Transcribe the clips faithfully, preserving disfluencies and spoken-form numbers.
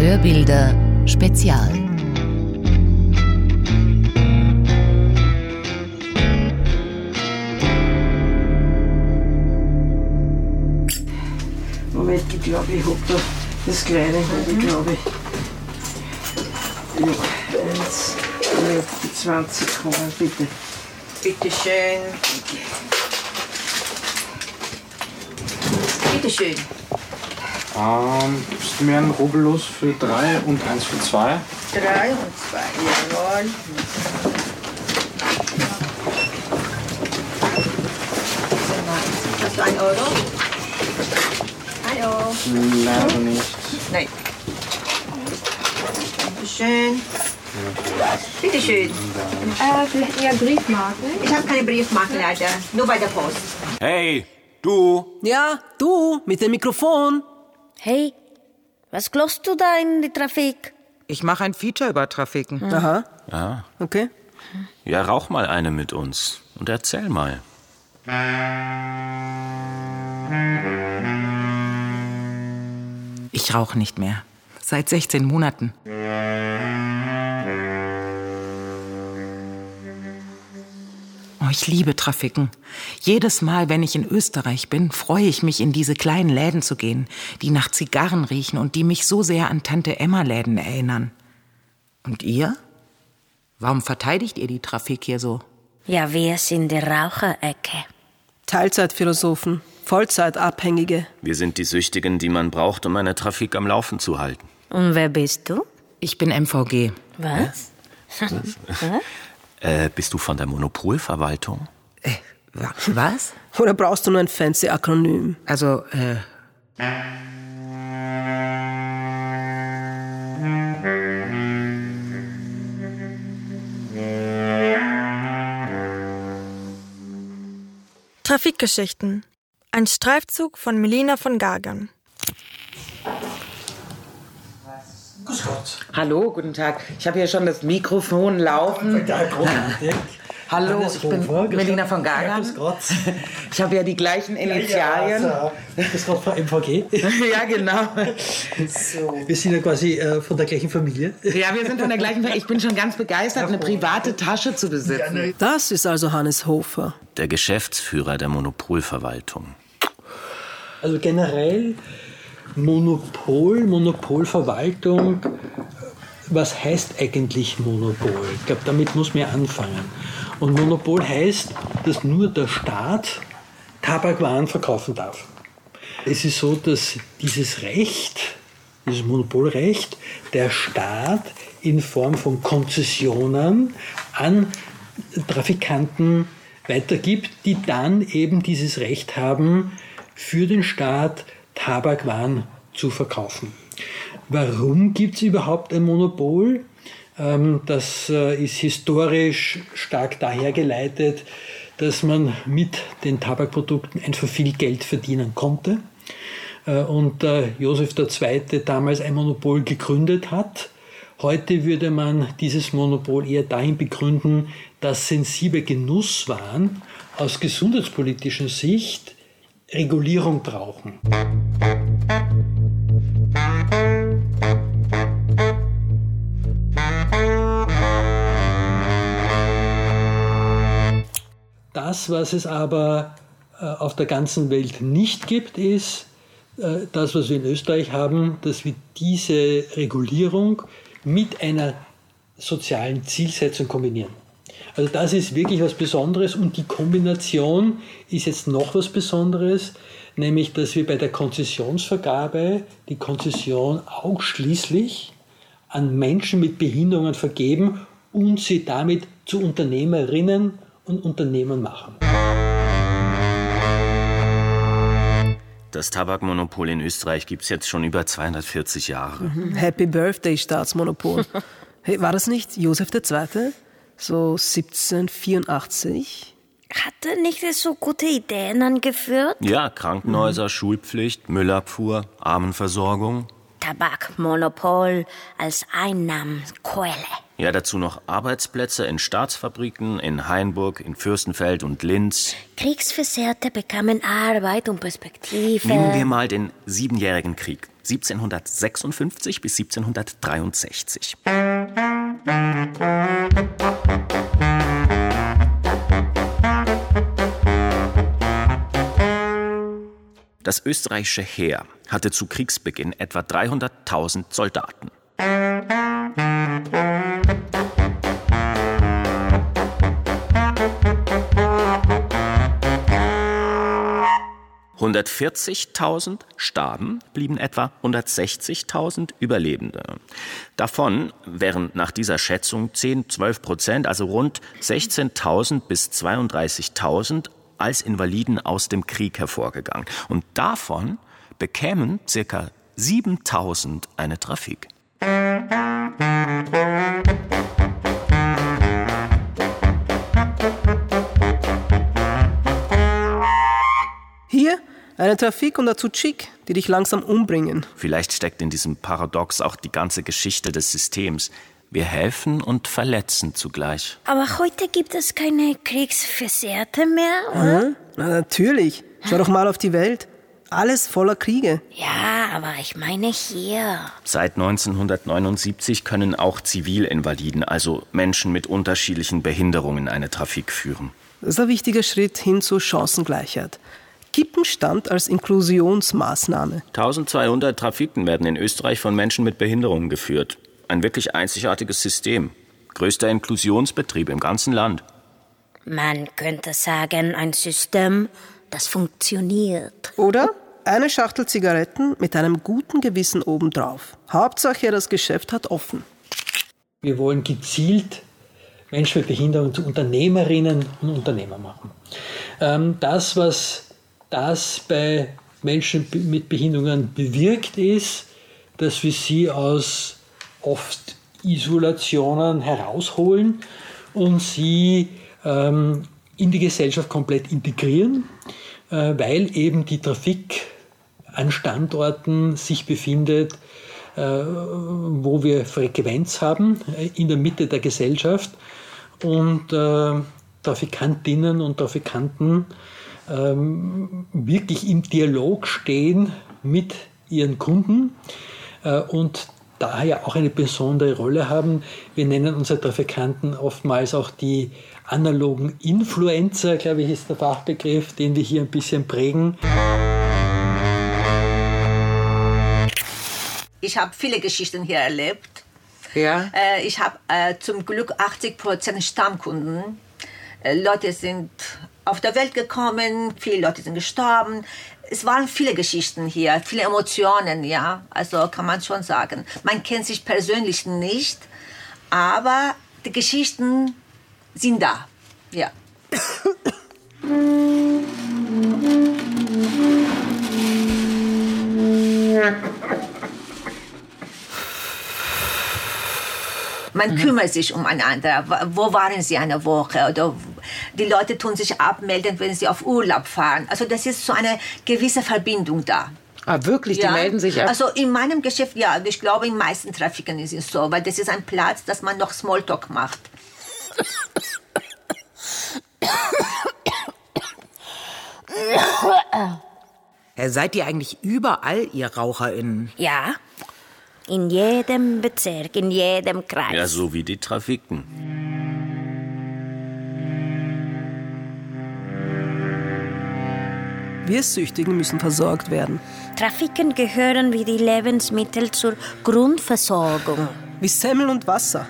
Hörbilder Spezial. Moment, ich glaube, ich habe da das Kleine, mhm. ich glaube. Ja, eins, ja, zwanzig kommen, bitte. Bitte schön. Bitte schön. Ähm, ist mir ein Rubbellos für drei und eins für zwei? Drei und zwei, jawohl. Hast du einen Euro? Hallo. Leider nicht. Nein. Bitte schön. Bitte schön. Äh, Sie hätten ja Briefmarken. Ich habe keine Briefmarken leider, nur bei der Post. Hey, du! Ja, du, mit dem Mikrofon. Hey, was klopfst du da in die Trafik? Ich mache ein Feature über Trafiken. Mhm. Aha. Ja. Okay. Ja, rauch mal eine mit uns und erzähl mal. Ich rauche nicht mehr. Seit sechzehn Monaten. Oh, ich liebe Trafiken. Jedes Mal, wenn ich in Österreich bin, freue ich mich, in diese kleinen Läden zu gehen, die nach Zigarren riechen und die mich so sehr an Tante-Emma-Läden erinnern. Und ihr? Warum verteidigt ihr die Trafik hier so? Ja, wir sind die Raucherecke. Teilzeitphilosophen, Vollzeitabhängige. Wir sind die Süchtigen, die man braucht, um eine Trafik am Laufen zu halten. Und wer bist du? Ich bin M V G. Was? Was? Äh, bist du von der Monopolverwaltung? Äh, was? Oder brauchst du nur ein fancy Akronym? Also, äh... Trafikgeschichten. Ein Streifzug von Melina von Gagern. Grüß Gott. Hallo, guten Tag. Ich habe hier schon das Mikrofon laufen. Ja, großartig. Hallo, ich bin Melina von Gagern. Grüß Gott. Ich habe ja die gleichen Initialien. Ja, ja, grüß Gott, Frau M V G. Ja, genau. So. Wir sind ja quasi äh, von der gleichen Familie. Ja, wir sind von der gleichen Familie. Ich bin schon ganz begeistert, eine private Tasche zu besitzen. Das ist also Hannes Hofer. Der Geschäftsführer der Monopolverwaltung. Also generell Monopol, Monopolverwaltung, was heißt eigentlich Monopol? Ich glaube, damit muss man anfangen. Und Monopol heißt, dass nur der Staat Tabakwaren verkaufen darf. Es ist so, dass dieses Recht, dieses Monopolrecht, der Staat in Form von Konzessionen an Trafikanten weitergibt, die dann eben dieses Recht haben, für den Staat Tabakwaren zu verkaufen. Warum gibt es überhaupt ein Monopol? Das ist historisch stark dahergeleitet, dass man mit den Tabakprodukten einfach viel Geld verdienen konnte. Und Josef der Zweite damals ein Monopol gegründet hat. Heute würde man dieses Monopol eher dahin begründen, dass sensible Genusswaren aus gesundheitspolitischer Sicht Regulierung brauchen. Das, was es aber äh, auf der ganzen Welt nicht gibt, ist äh, das, was wir in Österreich haben, dass wir diese Regulierung mit einer sozialen Zielsetzung kombinieren. Also das ist wirklich was Besonderes und die Kombination ist jetzt noch was Besonderes, nämlich dass wir bei der Konzessionsvergabe die Konzession ausschließlich an Menschen mit Behinderungen vergeben und sie damit zu Unternehmerinnen und Unternehmern machen. Das Tabakmonopol in Österreich gibt es jetzt schon über zweihundertvierzig Jahre. Mhm. Happy Birthday, Staatsmonopol. Hey, war das nicht Josef der Zweite? So siebzehnhundertvierundachtzig? Hat er nicht so gute Ideen angeführt? Ja, Krankenhäuser, mhm. Schulpflicht, Müllabfuhr, Armenversorgung. Tabakmonopol als Einnahmenquelle. Ja, dazu noch Arbeitsplätze in Staatsfabriken, in Hainburg, in Fürstenfeld und Linz. Kriegsversehrte bekamen Arbeit und Perspektive. Nehmen wir mal den Siebenjährigen Krieg. siebzehnhundertsechsundfünfzig bis siebzehnhundertdreiundsechzig. Das österreichische Heer hatte zu Kriegsbeginn etwa dreihunderttausend Soldaten. hundertvierzigtausend starben, blieben etwa hundertsechzigtausend Überlebende. Davon wären nach dieser Schätzung zehn, zwölf Prozent, also rund sechzehntausend bis zweiunddreißigtausend als Invaliden aus dem Krieg hervorgegangen. Und davon bekämen ca. siebentausend eine Trafik. Hier eine Trafik und dazu Chick, die dich langsam umbringen. Vielleicht steckt in diesem Paradox auch die ganze Geschichte des Systems. Wir helfen und verletzen zugleich. Aber heute gibt es keine Kriegsversehrte mehr, oder? Mhm. Na, natürlich. Schau doch mal auf die Welt. Alles voller Kriege. Ja, aber ich meine hier. Seit neunzehnhundertneunundsiebzig können auch Zivilinvaliden, also Menschen mit unterschiedlichen Behinderungen, eine Trafik führen. Das ist ein wichtiger Schritt hin zur Chancengleichheit. Kippenstand als Inklusionsmaßnahme. eintausendzweihundert Trafiken werden in Österreich von Menschen mit Behinderungen geführt. Ein wirklich einzigartiges System. Größter Inklusionsbetrieb im ganzen Land. Man könnte sagen, ein System, das funktioniert. Oder eine Schachtel Zigaretten mit einem guten Gewissen obendrauf. Hauptsache, das Geschäft hat offen. Wir wollen gezielt Menschen mit Behinderung zu Unternehmerinnen und Unternehmer machen. Das, was das bei Menschen mit Behinderungen bewirkt, ist, dass wir sie aus oft Isolationen herausholen und sie ähm, in die Gesellschaft komplett integrieren, äh, weil eben die Trafik an Standorten sich befindet, äh, wo wir Frequenz haben, äh, in der Mitte der Gesellschaft und äh, Trafikantinnen und Trafikanten ähm, wirklich im Dialog stehen mit ihren Kunden äh, und daher auch eine besondere Rolle haben. Wir nennen unsere Trafikanten oftmals auch die analogen Influencer, glaube ich, ist der Fachbegriff, den wir hier ein bisschen prägen. Ich habe viele Geschichten hier erlebt. Ja. Äh, ich habe äh, zum Glück achtzig Prozent Stammkunden. Äh, Leute sind auf der Welt gekommen, viele Leute sind gestorben. Es waren viele Geschichten hier, viele Emotionen, ja, also kann man schon sagen. Man kennt sich persönlich nicht, aber die Geschichten sind da, ja. Man kümmert sich umeinander. Wo waren sie eine Woche? Oder die Leute tun sich abmelden, wenn sie auf Urlaub fahren. Also das ist so eine gewisse Verbindung da. Ah, wirklich? Ja? Die melden sich ab? Also in meinem Geschäft, ja. Ich glaube, in den meisten Trafiken ist es so. Weil das ist ein Platz, dass man noch Smalltalk macht. Seid ihr eigentlich überall, ihr RaucherInnen? Ja, in jedem Bezirk, in jedem Kreis. Ja, so wie die Trafiken. Wir Süchtigen müssen versorgt werden. Trafiken gehören wie die Lebensmittel zur Grundversorgung. Wie Semmeln und Wasser.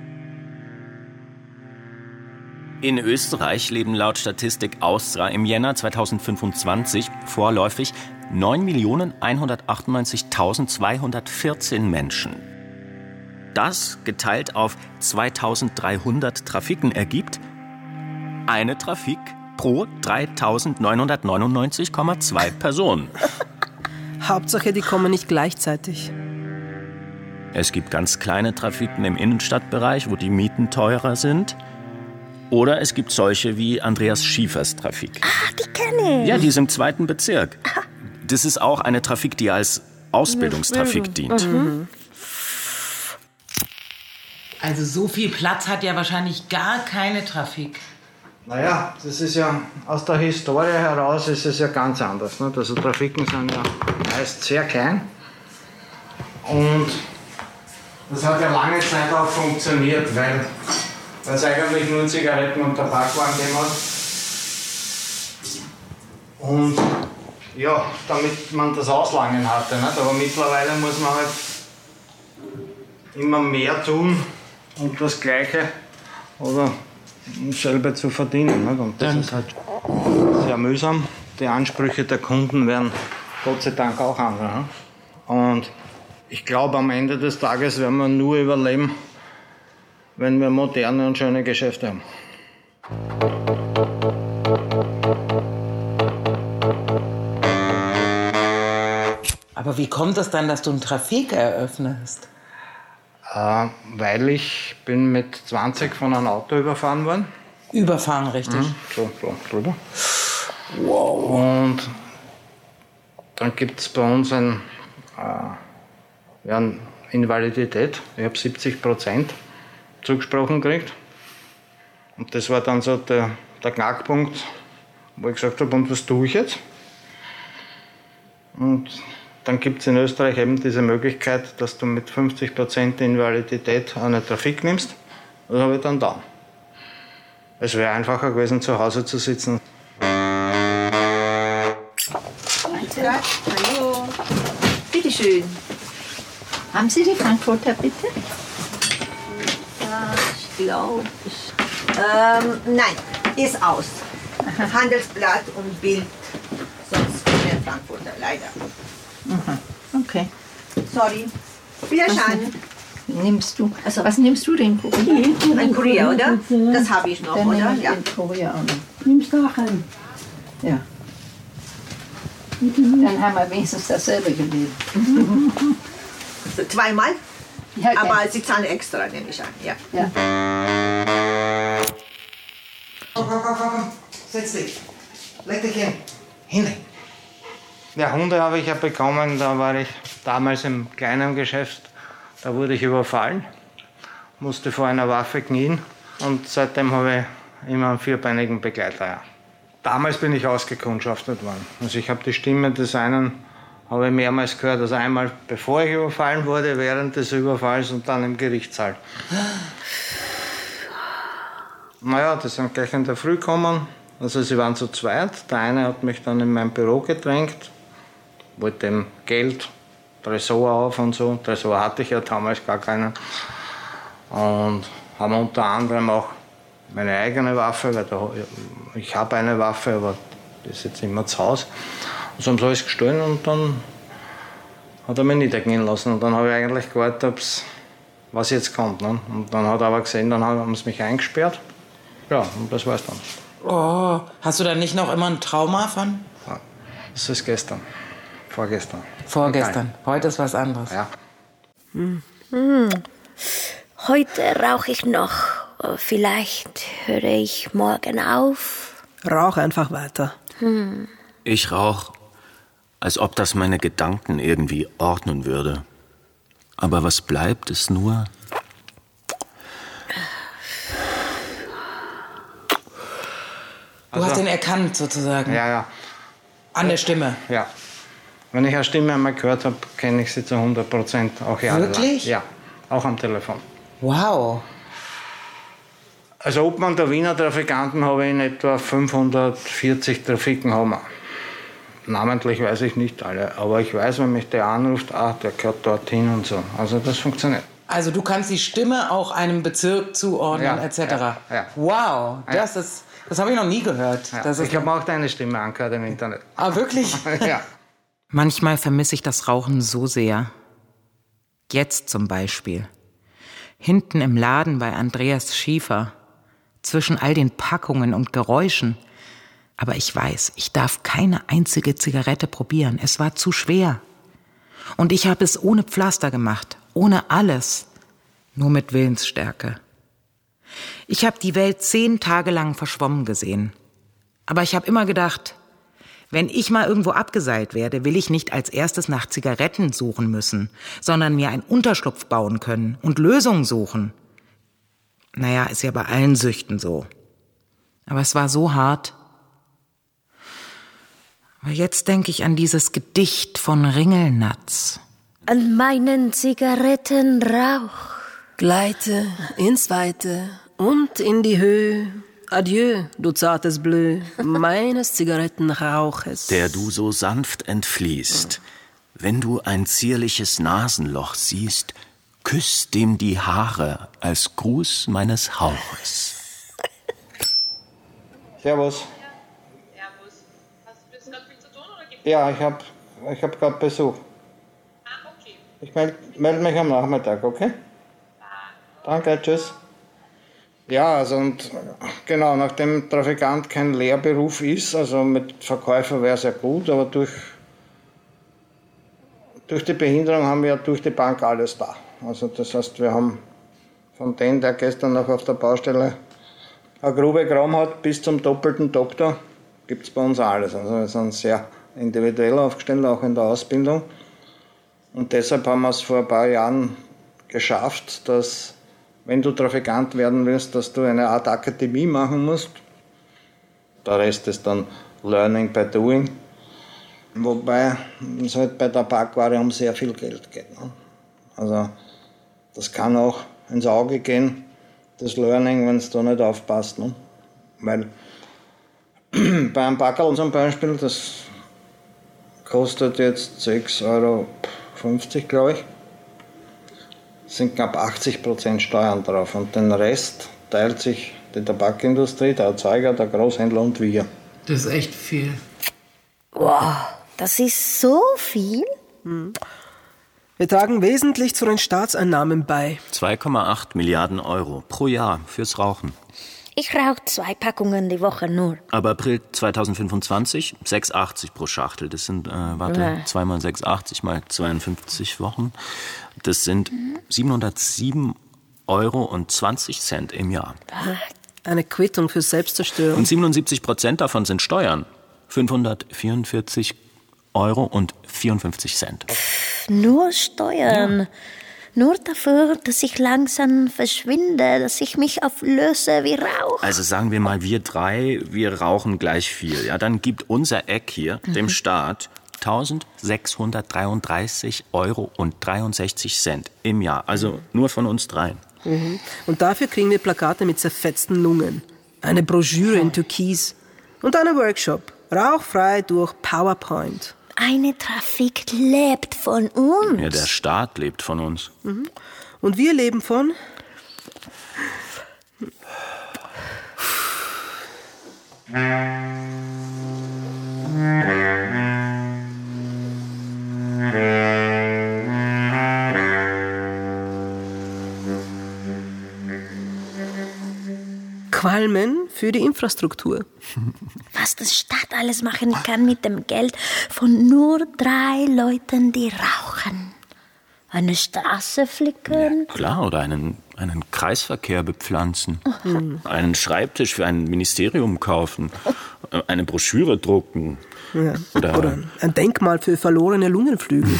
In Österreich leben laut Statistik Austria im Jänner zweitausendfünfundzwanzig vorläufig neun Millionen hundertachtundneunzigtausendzweihundertvierzehn Menschen. Das geteilt auf zweitausenddreihundert Trafiken ergibt eine Trafik pro dreitausendneunhundertneunundneunzig Komma zwei Personen. Hauptsache, die kommen nicht gleichzeitig. Es gibt ganz kleine Trafiken im Innenstadtbereich, wo die Mieten teurer sind. Oder es gibt solche wie Andreas Schiefers Trafik. Ah, die kenne ich. Ja, die ist im zweiten Bezirk. Das ist auch eine Trafik, die als Ausbildungstrafik dient. Mhm. Also so viel Platz hat ja wahrscheinlich gar keine Trafik. Naja, das ist ja aus der Historie heraus ist es ja ganz anders. Nicht? Also Trafiken sind ja meist sehr klein Und das hat ja lange Zeit auch funktioniert, weil es eigentlich nur Zigaretten und Tabak waren gemacht. Und ja, damit man das Auslangen hatte. Nicht? Aber mittlerweile muss man halt immer mehr tun, um das Gleiche oder um selber zu verdienen. Nicht? Und das ist halt sehr mühsam. Die Ansprüche der Kunden werden Gott sei Dank auch andere. Nicht? Und ich glaube, am Ende des Tages werden wir nur überleben, wenn wir moderne und schöne Geschäfte haben. Aber wie kommt es dann, dass du einen Trafik eröffnest? Äh, weil ich bin mit zwanzig von einem Auto überfahren worden. Überfahren, richtig? Mhm, so, so drüber. Wow. Und dann gibt es bei uns ein, äh, ja, eine Invalidität. Ich habe siebzig Prozent zugesprochen gekriegt. Und das war dann so der, der Knackpunkt, wo ich gesagt habe, und was tue ich jetzt? Und dann gibt es in Österreich eben diese Möglichkeit, dass du mit fünfzig Prozent Invalidität eine Trafik nimmst. Das habe ich dann da. Es wäre einfacher gewesen, zu Hause zu sitzen. Hallo. Bitte schön. Haben Sie die Frankfurter bitte? Ja, ich glaube. Ähm, nein, ist aus. Handelsblatt und Bild. Sonst keine Frankfurter, leider. Aha. Okay. Sorry. Wiederschauen. Nimmst du? Also, was nimmst du denn? Kurier? Ein Kurier, oder? Das habe ich noch, Dann oder? nehme ich Ja. den Kurier auch noch. Nimmst du auch einen? Ja. Dann haben wir wenigstens dasselbe gelesen. So, zweimal? Ja, okay. Aber Sie zahlen extra, nehme ich an. Ja. Ja. Komm, komm, komm, komm. Setz dich. Leg dich hin. Hinlegen. Ja, Hunde habe ich ja bekommen, da war ich damals im kleinen Geschäft, da wurde ich überfallen, musste vor einer Waffe knien und seitdem habe ich immer einen vierbeinigen Begleiter. Ja. Damals bin ich ausgekundschaftet worden. Also ich habe die Stimme des einen habe ich mehrmals gehört, also einmal bevor ich überfallen wurde, während des Überfalls und dann im Gerichtssaal. Naja, die sind gleich in der Früh gekommen, also sie waren zu zweit. Der eine hat mich dann in mein Büro gedrängt, wollte ihm Geld, Tresor auf und so. Tresor hatte ich ja damals gar keinen. Und haben unter anderem auch meine eigene Waffe, weil da, ich habe eine Waffe, aber die ist jetzt immer zu Hause. Und so haben sie alles gestohlen und dann hat er mich niedergehen lassen. Und dann habe ich eigentlich gewartet, ob's, was jetzt kommt. Ne? Und dann hat er aber gesehen, dann haben sie mich eingesperrt. Ja, und das war's dann. Oh, hast du da nicht noch immer ein Trauma von? Ja, das ist gestern. Vorgestern. Vorgestern. Heute ist was anderes. Ja. Hm. Hm. Heute rauche ich noch. Vielleicht höre ich morgen auf. Rauch einfach weiter. Hm. Ich rauche, als ob das meine Gedanken irgendwie ordnen würde. Aber was bleibt, ist nur... Du Also, hast ihn erkannt, sozusagen. Ja, ja. An der Stimme. Ja. Wenn ich eine Stimme einmal gehört habe, kenne ich sie zu hundert Prozent auch jahrelang. Wirklich? Ja, auch am Telefon. Wow. Also Obmann der Wiener Trafikanten habe ich in etwa fünfhundertvierzig Trafiken haben wir. Namentlich weiß ich nicht alle, aber ich weiß, wenn mich der anruft, ah, der gehört dorthin und so. Also das funktioniert. Also du kannst die Stimme auch einem Bezirk zuordnen, Ja, et cetera. ja, ja. Wow, das Ja. ist, das habe ich noch nie gehört. Ja, Das ist ich habe auch deine Stimme angehört im Internet. Ah, wirklich? Ja. Manchmal vermisse ich das Rauchen so sehr. Jetzt zum Beispiel. Hinten im Laden bei Andreas Schiefer. Zwischen all den Packungen und Geräuschen. Aber ich weiß, ich darf keine einzige Zigarette probieren. Es war zu schwer. Und ich habe es ohne Pflaster gemacht. Ohne alles. Nur mit Willensstärke. Ich habe die Welt zehn Tage lang verschwommen gesehen. Aber ich habe immer gedacht, wenn ich mal irgendwo abgeseilt werde, will ich nicht als erstes nach Zigaretten suchen müssen, sondern mir einen Unterschlupf bauen können und Lösungen suchen. Naja, ist ja bei allen Süchten so. Aber es war so hart. Aber jetzt denke ich an dieses Gedicht von Ringelnatz. an meinen Zigarettenrauch. Gleite ins Weite und in die Höhe. Adieu, du zartes Bleu, meines Zigarettenrauches. Der du so sanft entfließt. Wenn du ein zierliches Nasenloch siehst, küss dem die Haare als Gruß meines Hauches. Servus. Servus. Hast du jetzt gerade viel zu tun oder gibt's? Ja, ich habe ich hab gerade Besuch. Ah, okay. Ich melde meld mich am Nachmittag, okay? Danke, tschüss. Ja, also und genau, nachdem Trafikant kein Lehrberuf ist, also mit Verkäufer wäre es ja gut, aber durch, durch die Behinderung haben wir ja durch die Bank alles da. Also das heißt, wir haben von dem, der gestern noch auf der Baustelle eine Grube gegraben hat, bis zum doppelten Doktor, gibt es bei uns alles. Also wir sind sehr individuell aufgestellt, auch in der Ausbildung. Und deshalb haben wir es vor ein paar Jahren geschafft, dass, wenn du Trafikant werden willst, dass du eine Art Akademie machen musst. Der Rest ist dann Learning by Doing. Wobei es halt bei der Parkware um sehr viel Geld geht. Ne? Also das kann auch ins Auge gehen, das Learning, wenn es da nicht aufpasst. Ne? Weil bei einem Packerl zum Beispiel, das kostet jetzt sechs Euro fünfzig, glaube ich, sind knapp achtzig Prozent Steuern drauf. Und den Rest teilt sich die Tabakindustrie, der Erzeuger, der Großhändler und wir. Das ist echt viel. Wow, das ist so viel? Hm. Wir tragen wesentlich zu den Staatseinnahmen bei. zwei Komma acht Milliarden Euro pro Jahr fürs Rauchen. Ich rauche zwei Packungen die Woche nur. Ab April zweitausendfünfundzwanzig sechs Komma achtzig pro Schachtel. Das sind, äh, warte, Ja. zwei mal sechs Komma achtzig mal zweiundfünfzig Wochen. Das sind siebenhundertsieben Euro und zwanzig Cent im Jahr. Eine Quittung für Selbstzerstörung. Und siebenundsiebzig Prozent davon sind Steuern. fünfhundertvierundvierzig Euro und vierundfünfzig Cent. Nur Steuern. Ja. Nur dafür, dass ich langsam verschwinde, dass ich mich auflöse wie Rauch. Also sagen wir mal, wir drei, wir rauchen gleich viel. Ja, dann gibt unser Eck hier mhm. dem Staat eintausendsechshundertdreiunddreißig Euro und dreiundsechzig Cent im Jahr. Also nur von uns dreien. Mhm. Und dafür kriegen wir Plakate mit zerfetzten Lungen, eine Broschüre in Türkis und einen Workshop. Rauchfrei durch PowerPoint. Eine Trafik lebt von uns. Ja, der Staat lebt von uns. Mhm. Und wir leben von? Qualmen für die Infrastruktur. Was die Stadt alles machen kann mit dem Geld von nur drei Leuten, die rauchen. Eine Straße flicken. Ja, klar, oder einen, einen Kreisverkehr bepflanzen. Mhm. Einen Schreibtisch für ein Ministerium kaufen. Eine Broschüre drucken. Ja. Oder, oder ein Denkmal für verlorene Lungenflügel.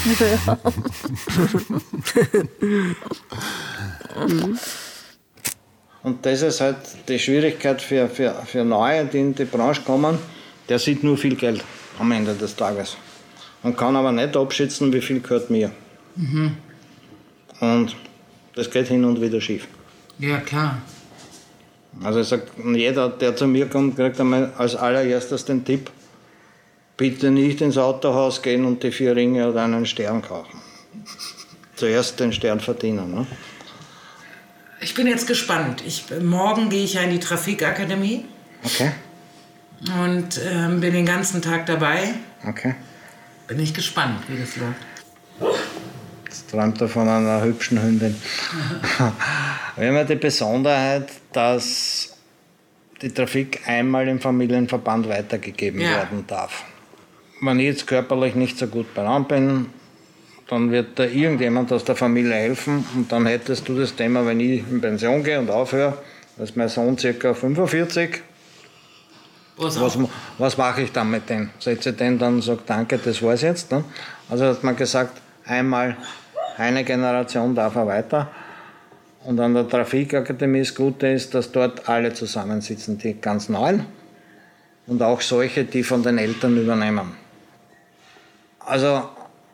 mhm. Und das ist halt die Schwierigkeit für, für, für Neue, die in die Branche kommen. Der sieht nur viel Geld am Ende des Tages. Und kann aber nicht abschätzen, wie viel gehört mir. Mhm. Und das geht hin und wieder schief. Ja, klar. Also ich sag, jeder, der zu mir kommt, kriegt einmal als allererstes den Tipp, bitte nicht ins Autohaus gehen und die vier Ringe oder einen Stern kaufen. Zuerst den Stern verdienen. Ne? Ich bin jetzt gespannt. Ich, morgen gehe ich ja in die Trafikakademie. Okay. Und äh, bin den ganzen Tag dabei. Okay. Bin ich gespannt, wie das läuft. Jetzt träumt er von einer hübschen Hündin. Wir haben ja die Besonderheit, dass die Trafik einmal im Familienverband weitergegeben ja. werden darf. Wenn ich jetzt körperlich nicht so gut beieinander bin, dann wird da irgendjemand aus der Familie helfen und dann hättest du das Thema, wenn ich in Pension gehe und aufhöre, da ist mein Sohn ca. fünfundvierzig. Was, was, was mache ich dann mit dem? Setze ich den dann und sage, danke, das war's jetzt. Ne? Also hat man gesagt, einmal eine Generation darf er weiter. Und an der Trafikakademie das Gute ist, dass dort alle zusammensitzen, die ganz Neuen und auch solche, die von den Eltern übernehmen. Also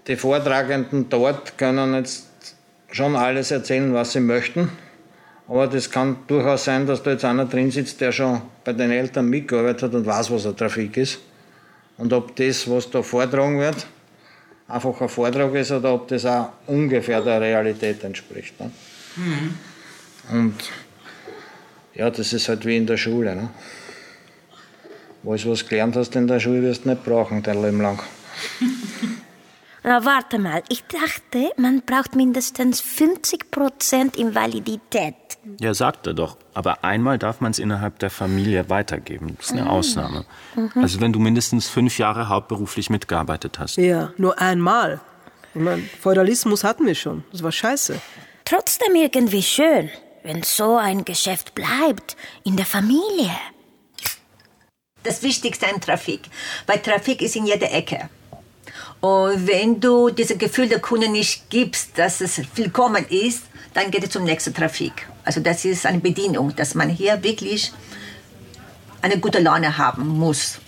die Vortragenden dort können jetzt schon alles erzählen, was sie möchten. Aber das kann durchaus sein, dass da jetzt einer drin sitzt, der schon bei den Eltern mitgearbeitet hat und weiß, was ein Trafik ist. Und ob das, was da vortragen wird, einfach ein Vortrag ist oder ob das auch ungefähr der Realität entspricht. Ne? Mhm. Und ja, das ist halt wie in der Schule. Ne? Alles, was du gelernt hast in der Schule, wirst du nicht brauchen, dein Leben lang. Na, warte mal. Ich dachte, man braucht mindestens fünfzig Prozent Invalidität. Ja, sagte doch. Aber einmal darf man es innerhalb der Familie weitergeben. Das ist eine mhm. Ausnahme. Mhm. Also wenn du mindestens fünf Jahre hauptberuflich mitgearbeitet hast. Ja, nur einmal. Ich meine, Feudalismus hatten wir schon. Das war scheiße. Trotzdem irgendwie schön, wenn so ein Geschäft bleibt in der Familie. Das Wichtigste an Trafik. Weil Trafik ist in jeder Ecke. Und wenn du dieses Gefühl der Kunden nicht gibst, dass es willkommen ist, dann geht es zum nächsten Trafik. Also das ist eine Bedienung, dass man hier wirklich eine gute Laune haben muss.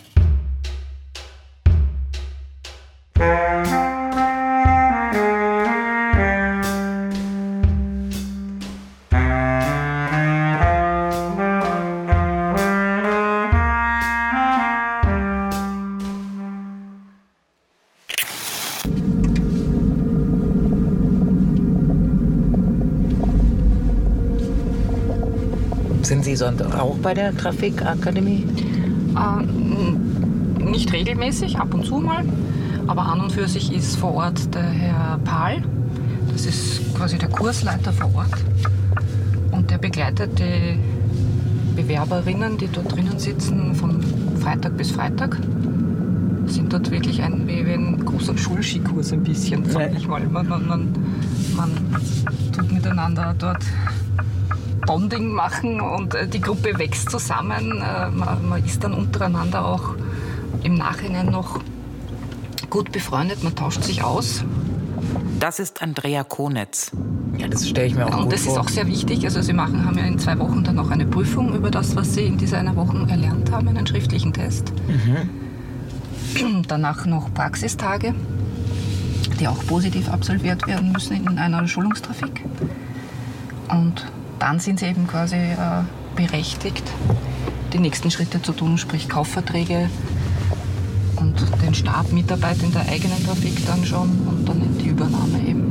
Sind Sie sonst auch bei der Trafikakademie? Äh, nicht regelmäßig, ab und zu mal. Aber an und für sich ist vor Ort der Herr Pahl. Das ist quasi der Kursleiter vor Ort. Und der begleitet die Bewerberinnen, die dort drinnen sitzen, von Freitag bis Freitag. Sind dort wirklich ein, wie ein großer Schulskikurs ein bisschen, sag ich mal. Man, man, man, man tut miteinander dort Bonding machen und die Gruppe wächst zusammen. Man, man ist dann untereinander auch im Nachhinein noch gut befreundet, man tauscht sich aus. Das ist Andrea Konetz. Ja, das stelle ich mir auch und gut das vor. ist auch sehr wichtig. Also Sie machen, haben ja in zwei Wochen dann noch eine Prüfung über das, was Sie in dieser einer Woche erlernt haben, einen schriftlichen Test. Mhm. Danach noch Praxistage, die auch positiv absolviert werden müssen in einer Schulungstrafik. Und dann sind sie eben quasi äh, berechtigt, die nächsten Schritte zu tun, sprich Kaufverträge und den Start, Mitarbeit in der eigenen Trafik dann schon und dann die Übernahme eben.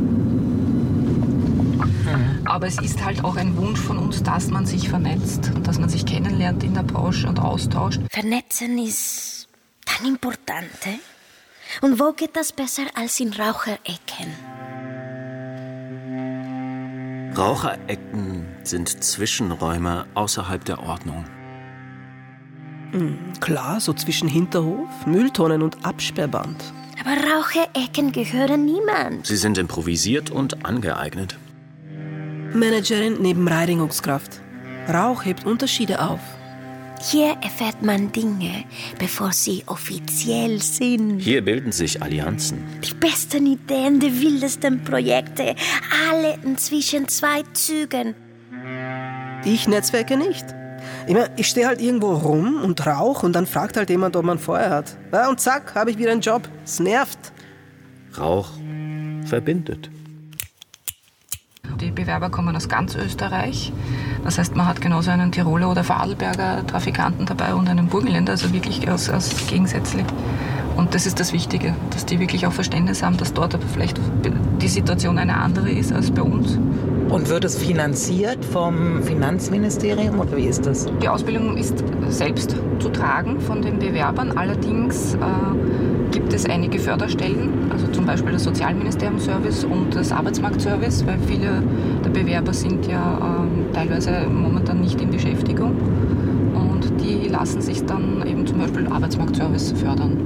Mhm. Aber es ist halt auch ein Wunsch von uns, dass man sich vernetzt und dass man sich kennenlernt in der Branche und austauscht. Vernetzen ist dann important, eh? Und wo geht das besser als in Raucherecken? Raucherecken sind Zwischenräume außerhalb der Ordnung. Mhm, klar, so zwischen Hinterhof, Mülltonnen und Absperrband. Aber Raucherecken gehören niemand. Sie sind improvisiert und angeeignet. Managerin neben Reinigungskraft. Rauch hebt Unterschiede auf. Hier erfährt man Dinge, bevor sie offiziell sind. Hier bilden sich Allianzen. Die besten Ideen, die wildesten Projekte, alle zwischen zwei Zügen. Ich netzwerke nicht. Ich meine, ich stehe halt irgendwo rum und rauch und dann fragt halt jemand, ob man Feuer hat. Ja, und zack, habe ich wieder einen Job. Es nervt. Rauch verbindet. Die Bewerber kommen aus ganz Österreich. Das heißt, man hat genauso einen Tiroler oder Vorarlberger Trafikanten dabei und einen Burgenländer, also wirklich aus, aus gegensätzlich. Und das ist das Wichtige, dass die wirklich auch Verständnis haben, dass dort aber vielleicht die Situation eine andere ist als bei uns. Und wird es finanziert vom Finanzministerium oder wie ist das? Die Ausbildung ist selbst zu tragen von den Bewerbern. Allerdings äh, gibt es einige Förderstellen, also zum Beispiel das Sozialministerium-Service und das Arbeitsmarktservice, weil viele der Bewerber sind ja äh, teilweise momentan nicht in Beschäftigung. Und die lassen sich dann eben zum Beispiel Arbeitsmarktservice fördern.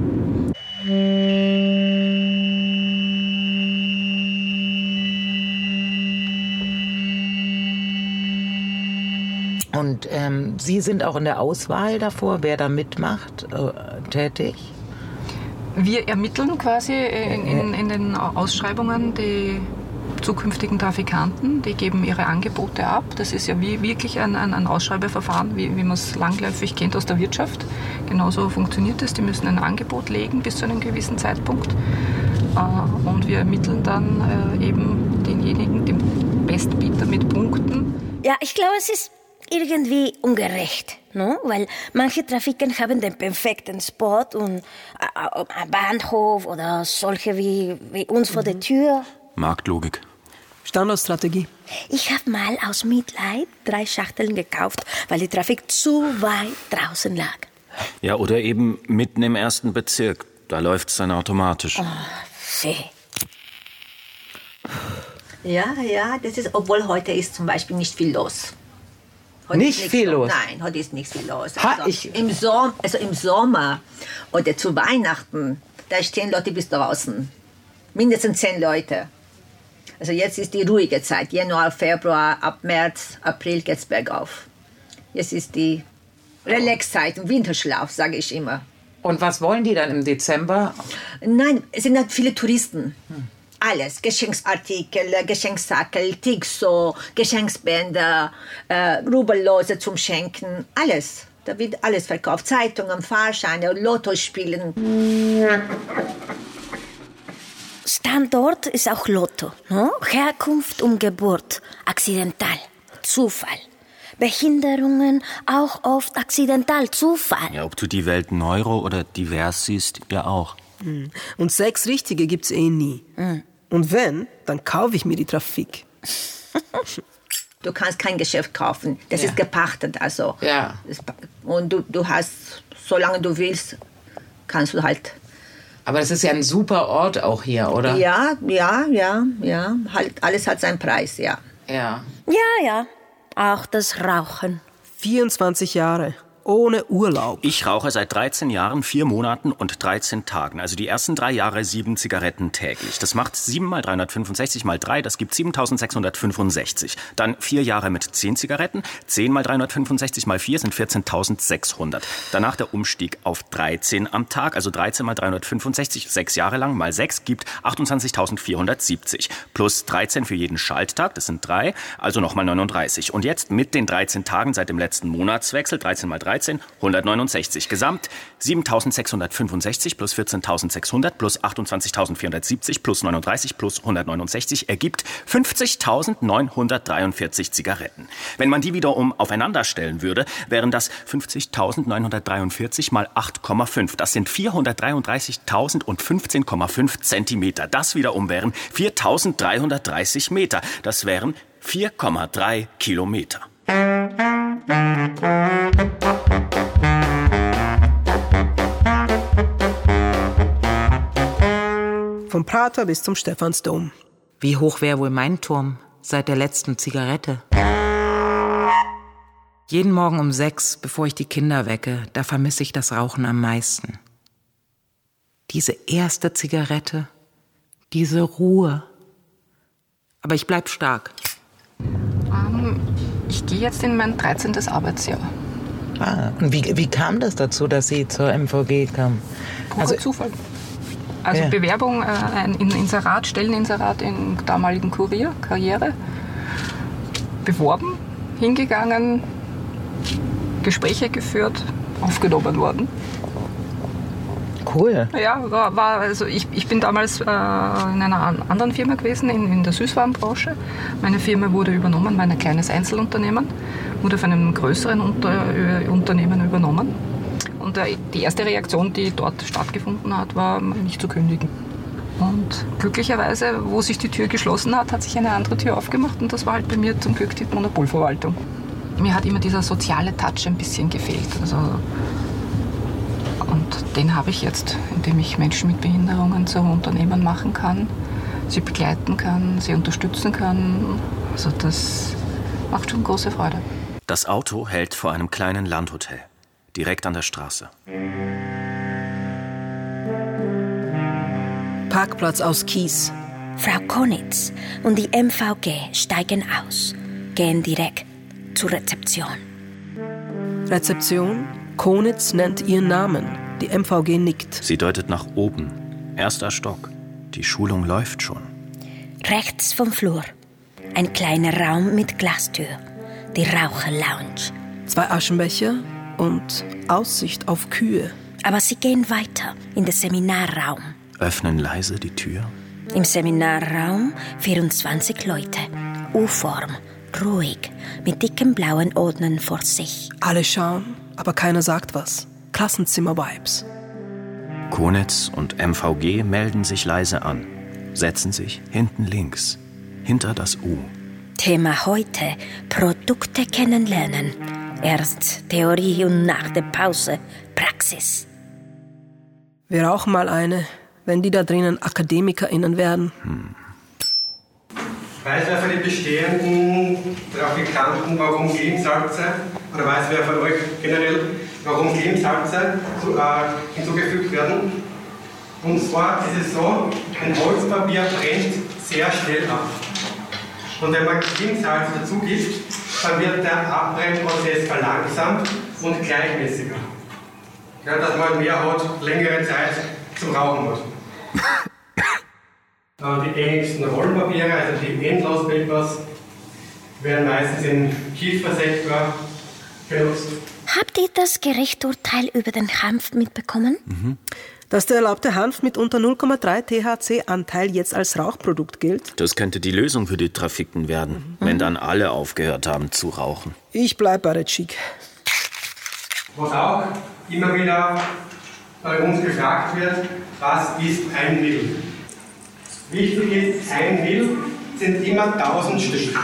Und ähm, Sie sind auch in der Auswahl davor, wer da mitmacht, äh, tätig? Wir ermitteln quasi in, in, in den Ausschreibungen die zukünftigen Trafikanten, die geben ihre Angebote ab. Das ist ja wie wirklich ein, ein, ein Ausschreibeverfahren, wie, wie man es langläufig kennt aus der Wirtschaft. Genauso funktioniert es. Die müssen ein Angebot legen bis zu einem gewissen Zeitpunkt. Äh, und wir ermitteln dann äh, eben denjenigen, den Bestbieter mit Punkten. Ja, ich glaube, es ist irgendwie ungerecht, no? Weil manche Trafiken haben den perfekten Spot und äh, ein Bahnhof oder solche wie, wie uns vor der Tür. Marktlogik. Standortstrategie. Ich habe mal aus Mitleid drei Schachteln gekauft, weil die Trafik zu weit draußen lag. Ja, oder eben mitten im ersten Bezirk. Da läuft's dann automatisch. Oh, see. Ja, ja, das ist, obwohl heute ist zum Beispiel nicht viel los. Heute Nicht ist viel los. los? Nein, heute ist nicht viel los. Ha, Also, ich- im, Som also im Sommer oder zu Weihnachten, da stehen Leute bis draußen. Mindestens zehn Leute. Also jetzt ist die ruhige Zeit. Januar, Februar, ab März, April geht's bergauf. Jetzt ist die Relax-Zeit, Winterschlaf, sage ich immer. Und was wollen die dann im Dezember? Nein, es sind halt viele Touristen. Alles, Geschenksartikel, Geschenksackel, Tixo, Geschenksbänder, äh, Rubellose zum Schenken, alles. Da wird alles verkauft. Zeitungen, Fahrscheine, Lottospielen. Standort ist auch Lotto, no? Herkunft und Geburt, akzidental, Zufall. Behinderungen auch oft akzidental, Zufall. Ja, ob du die Welt neuro oder divers siehst, ja auch. Und sechs richtige gibt's eh nie. Und wenn, dann kaufe ich mir die Trafik. Du kannst kein Geschäft kaufen. Das Ja. ist gepachtet. Also. Ja. Und du, du hast, solange du willst, kannst du halt. Aber das ist ja ein super Ort auch hier, oder? Ja, ja, ja, ja. Halt, alles hat seinen Preis, ja. Ja. Ja, ja, auch das Rauchen. vierundzwanzig Jahre, ohne Urlaub. Ich rauche seit dreizehn Jahren, vier Monaten und dreizehn Tagen. Also die ersten drei Jahre sieben Zigaretten täglich. Das macht sieben mal dreihundertfünfundsechzig mal drei, das gibt siebentausendsechshundertfünfundsechzig. Dann vier Jahre mit zehn Zigaretten, zehn mal dreihundertfünfundsechzig mal vier sind vierzehntausendsechshundert. Danach der Umstieg auf dreizehn am Tag, also dreizehn mal dreihundertfünfundsechzig, sechs Jahre lang mal sechs gibt achtundzwanzigtausendvierhundertsiebzig. Plus dreizehn für jeden Schalttag, das sind drei, also nochmal neununddreißig. Und jetzt mit den dreizehn Tagen seit dem letzten Monatswechsel, dreizehn mal dreizehn, hundertneunundsechzig. Gesamt siebentausendsechshundertfünfundsechzig plus vierzehntausendsechshundert plus achtundzwanzigtausendvierhundertsiebzig plus neununddreißig plus hundertneunundsechzig ergibt fünfzigtausendneunhundertdreiundvierzig Zigaretten. Wenn man die wiederum aufeinander stellen würde, wären das fünfzigtausendneunhundertdreiundvierzig mal acht Komma fünf. Das sind vierhundertdreiunddreißigtausend fünfzehn Komma fünf Zentimeter. Das wiederum wären viertausenddreihundertdreißig Meter. Das wären vier Komma drei Kilometer. Vom Prater bis zum Stephansdom. Wie hoch wäre wohl mein Turm seit der letzten Zigarette? Jeden Morgen um sechs, bevor ich die Kinder wecke, da vermisse ich das Rauchen am meisten. Diese erste Zigarette, diese Ruhe. Aber ich bleib stark. Ähm, ich gehe jetzt in mein dreizehntes Arbeitsjahr. Ah, und wie, wie kam das dazu, dass Sie zur M V G kamen? Purer also, Zufall. Also ja. Bewerbung, äh, ein Inserat, Stelleninserat im damaligen Kurier, Karriere. Beworben, hingegangen, Gespräche geführt, aufgenommen worden. Cool. Ja, war, war also ich, ich bin damals äh, in einer anderen Firma gewesen, in, in der Süßwarenbranche. Meine Firma wurde übernommen, war ein kleines Einzelunternehmen, wurde von einem größeren Unter, äh, Unternehmen übernommen. Und äh, die erste Reaktion, die dort stattgefunden hat, war, nicht zu kündigen. Und glücklicherweise, wo sich die Tür geschlossen hat, hat sich eine andere Tür aufgemacht und das war halt bei mir zum Glück die Monopolverwaltung. Mir hat immer dieser soziale Touch ein bisschen gefehlt. Also Und den habe ich jetzt, indem ich Menschen mit Behinderungen zu Unternehmen machen kann, sie begleiten kann, sie unterstützen kann. Also das macht schon große Freude. Das Auto hält vor einem kleinen Landhotel, direkt an der Straße. Parkplatz aus Kies. Frau Konitz und die M V G steigen aus, gehen direkt zur Rezeption. Rezeption? Konitz nennt ihren Namen. Die M V G nickt. Sie deutet nach oben. Erster Stock. Die Schulung läuft schon. Rechts vom Flur. Ein kleiner Raum mit Glastür. Die Raucherlounge. Zwei Aschenbecher und Aussicht auf Kühe. Aber sie gehen weiter in den Seminarraum. öffnen leise die Tür. Im Seminarraum vierundzwanzig Leute. U-Form, ruhig, mit dicken blauen Ordnern vor sich. Alle schauen, aber keiner sagt was. Klassenzimmer-Vibes. Konitz und M V G melden sich leise an, setzen sich hinten links, hinter das U. Thema heute, Produkte kennenlernen. Erst Theorie und nach der Pause Praxis. Wir rauchen mal eine, wenn die da drinnen AkademikerInnen werden. Hm. Weiß wer von den bestehenden Trafikanten, warum Glimmsalze, oder weiß wer von euch generell, warum Glimmsalze zu, äh, hinzugefügt werden? Und zwar ist es so, ein Holzpapier brennt sehr schnell ab. Und wenn man Glimmsalz dazu gibt, dann wird der Abbrennprozess verlangsamt und gleichmäßiger. Ja, dass man mehr hat, längere Zeit zum Rauchen hat. Die ähnlichsten Rollenpapiere, also die Endlospapers, werden meistens im Kiefersektor genutzt. Habt ihr das Gerichtsurteil über den Hanf mitbekommen? Mhm. Dass der erlaubte Hanf mit unter null Komma drei T H C-Anteil jetzt als Rauchprodukt gilt? Das könnte die Lösung für die Trafiken werden, mhm. wenn dann alle aufgehört haben zu rauchen. Ich bleib bei der Chic. Was auch immer wieder bei uns gefragt wird, was ist ein Mil? Wichtig ist, ein Mil sind immer tausend Stück.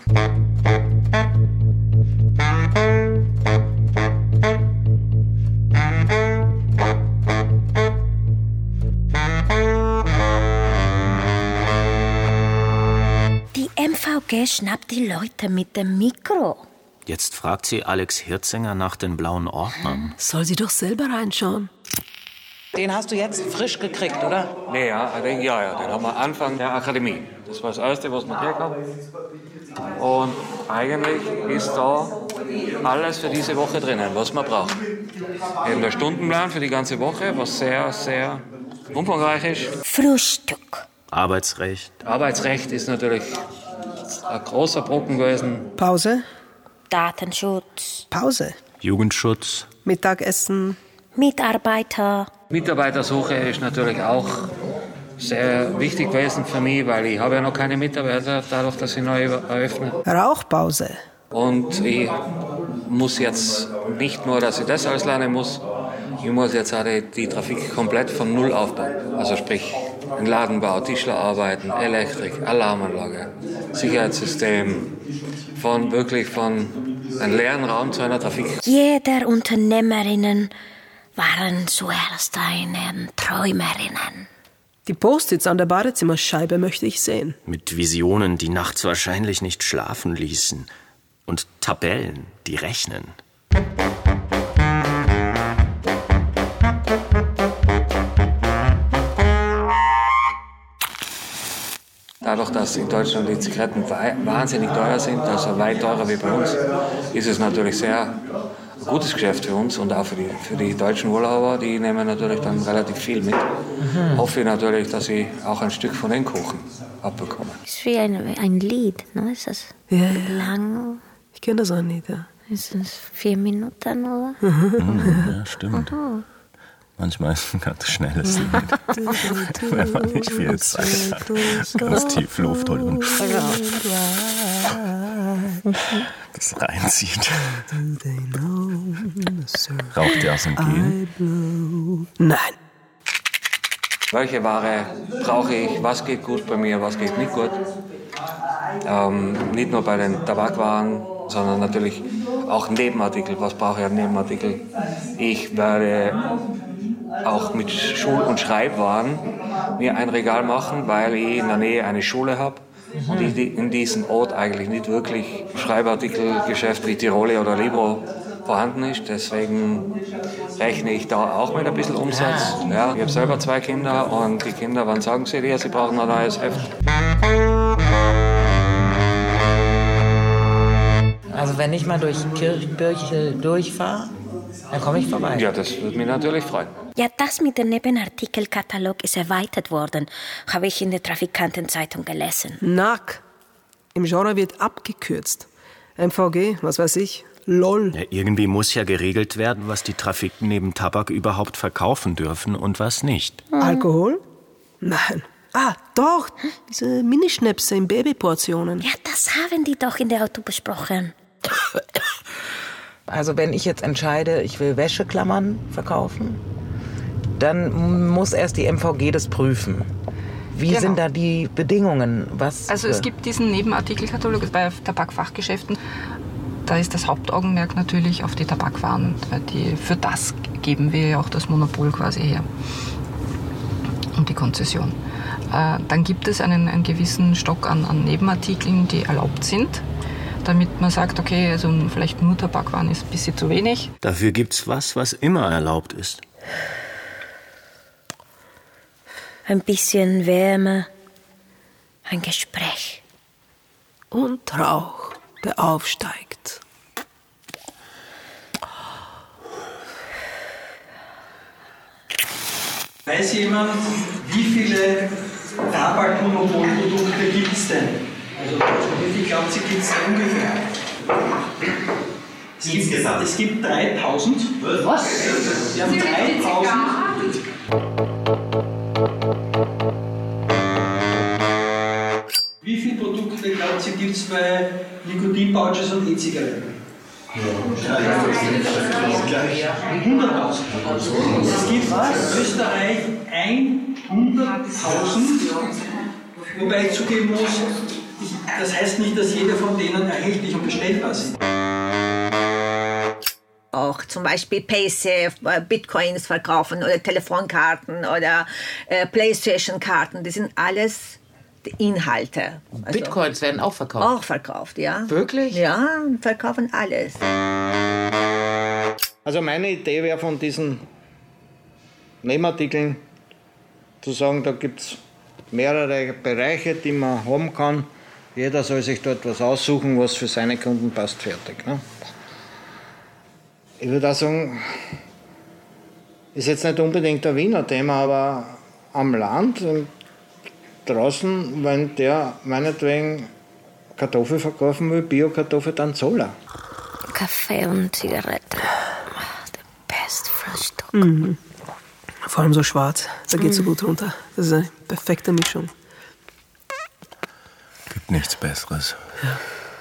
Die M V G schnappt die Leute mit dem Mikro. Jetzt fragt sie Alex Hirzinger nach den blauen Ordnern. Soll sie doch selber reinschauen. Den hast du jetzt frisch gekriegt, oder? Nee, ja, ich denke, ja, ja, den haben wir Anfang der Akademie. Das war das Erste, was wir herkam. Und eigentlich ist da alles für diese Woche drinnen, was man braucht. Eben der Stundenplan für die ganze Woche, was sehr, sehr umfangreich ist. Frühstück. Arbeitsrecht. Arbeitsrecht ist natürlich ein großer Brocken gewesen. Pause. Datenschutz. Pause. Jugendschutz. Mittagessen. Mitarbeiter. Mitarbeitersuche ist natürlich auch sehr wichtig gewesen für mich, weil ich habe ja noch keine Mitarbeiter, dadurch, dass ich neu eröffne. Rauchpause. Und ich muss jetzt nicht nur, dass ich das alles lernen muss, ich muss jetzt auch die, die Trafik komplett von Null aufbauen. Also sprich, ein Ladenbau, Tischlerarbeiten, Elektrik, Alarmanlage, Sicherheitssystem, von wirklich von einem leeren Raum zu einer Trafik. Jeder Unternehmerinnen waren zuerst eine Träumerinnen. Die Post-its an der Badezimmerscheibe möchte ich sehen. Mit Visionen, die nachts wahrscheinlich nicht schlafen ließen. Und Tabellen, die rechnen. Dadurch, dass in Deutschland die Zigaretten wahnsinnig teuer sind, also weit teurer wie bei uns, ist es natürlich sehr ein gutes Geschäft für uns und auch für die, für die deutschen Urlauber, die nehmen natürlich dann relativ viel mit. Mhm. Hoffe ich natürlich, dass ich auch ein Stück von den Kuchen abbekomme. Das ist wie ein, ein Lied, ne? Ist das ja, lang? Ich kenne das auch nicht, ja. Ist das vier Minuten, oder? Mhm, ja, stimmt. Oh. Manchmal ist es ein ganz schnelles Lied, wenn man nicht viel Zeit hat, aus tief Luft holt und das reinzieht. Raucht ihr aus dem Gel? Nein. Welche Ware brauche ich? Was geht gut bei mir? Was geht nicht gut? Ähm, nicht nur bei den Tabakwaren, sondern natürlich auch Nebenartikel. Was brauche ich an Nebenartikel? Ich werde auch mit Schul- und Schreibwaren mir ein Regal machen, weil ich in der Nähe eine Schule habe. Und ich in diesem Ort eigentlich nicht wirklich Schreibartikelgeschäft wie Tirole oder Libro vorhanden ist. Deswegen rechne ich da auch mit ein bisschen Umsatz. Ja, ich habe selber zwei Kinder und die Kinder, wann sagen sie dir, sie brauchen ein neues Heft? Also wenn ich mal durch Kirchbirchel durchfahre, dann komme ich vorbei. Ja, das würde mich natürlich freuen. Ja, das mit dem Nebenartikelkatalog ist erweitert worden, habe ich in der Trafikantenzeitung gelesen. Nack. Im Genre wird abgekürzt. M V G, was weiß ich, LOL. Ja, irgendwie muss ja geregelt werden, was die Trafiken neben Tabak überhaupt verkaufen dürfen und was nicht. Mhm. Alkohol? Nein. Ah, doch, diese Minischnäpse in Babyportionen. Ja, das haben die doch in der Auto besprochen. Also wenn ich jetzt entscheide, ich will Wäscheklammern verkaufen, dann muss erst die M V G das prüfen. Wie Genau. sind da die Bedingungen? Was Also es gibt diesen Nebenartikelkatalog bei Tabakfachgeschäften. Da ist das Hauptaugenmerk natürlich auf die Tabakwaren. Weil die, für das geben wir ja auch das Monopol quasi her. Und die Konzession. Äh, dann gibt es einen, einen gewissen Stock an, an Nebenartikeln, die erlaubt sind. Damit man sagt, okay, also vielleicht nur Tabakwaren ist ein bisschen zu wenig. Dafür gibt's was, was immer erlaubt ist. Ein bisschen Wärme, ein Gespräch. Und Rauch, der aufsteigt. Weiß jemand, wie viele Tabakmonopolprodukte gibt es denn? Also wie viel glaubt ihr, gibt es ungefähr? Es gibt, es gibt dreitausend. Was? Wir haben dreitausend. Wie viele Produkte, glaubt ihr, gibt es bei Nikotinpouches und E-Zigaretten? hunderttausend. Es gibt in Österreich hunderttausend, wobei ich zugeben muss, das heißt nicht, dass jeder von denen erhältlich und bestellbar ist. Auch zum Beispiel Paysafe, äh, Bitcoins verkaufen oder Telefonkarten oder äh, Playstation-Karten, das sind alles Inhalte. Also Bitcoins werden auch verkauft? Auch verkauft, ja. Wirklich? Ja, verkaufen alles. Also meine Idee wäre von diesen Nebenartikeln zu sagen, da gibt es mehrere Bereiche, die man haben kann. Jeder soll sich dort was aussuchen, was für seine Kunden passt, fertig. Ne? Ich würde auch sagen, ist jetzt nicht unbedingt ein Wiener Thema, aber am Land, draußen, wenn der meinetwegen Kartoffel verkaufen will, Bio-Kartoffel, dann soll er. Kaffee und Zigarette. The best Frühstück. Mhm. Vor allem so schwarz, da geht so gut runter. Das ist eine perfekte Mischung. Gibt nichts Besseres. Ja.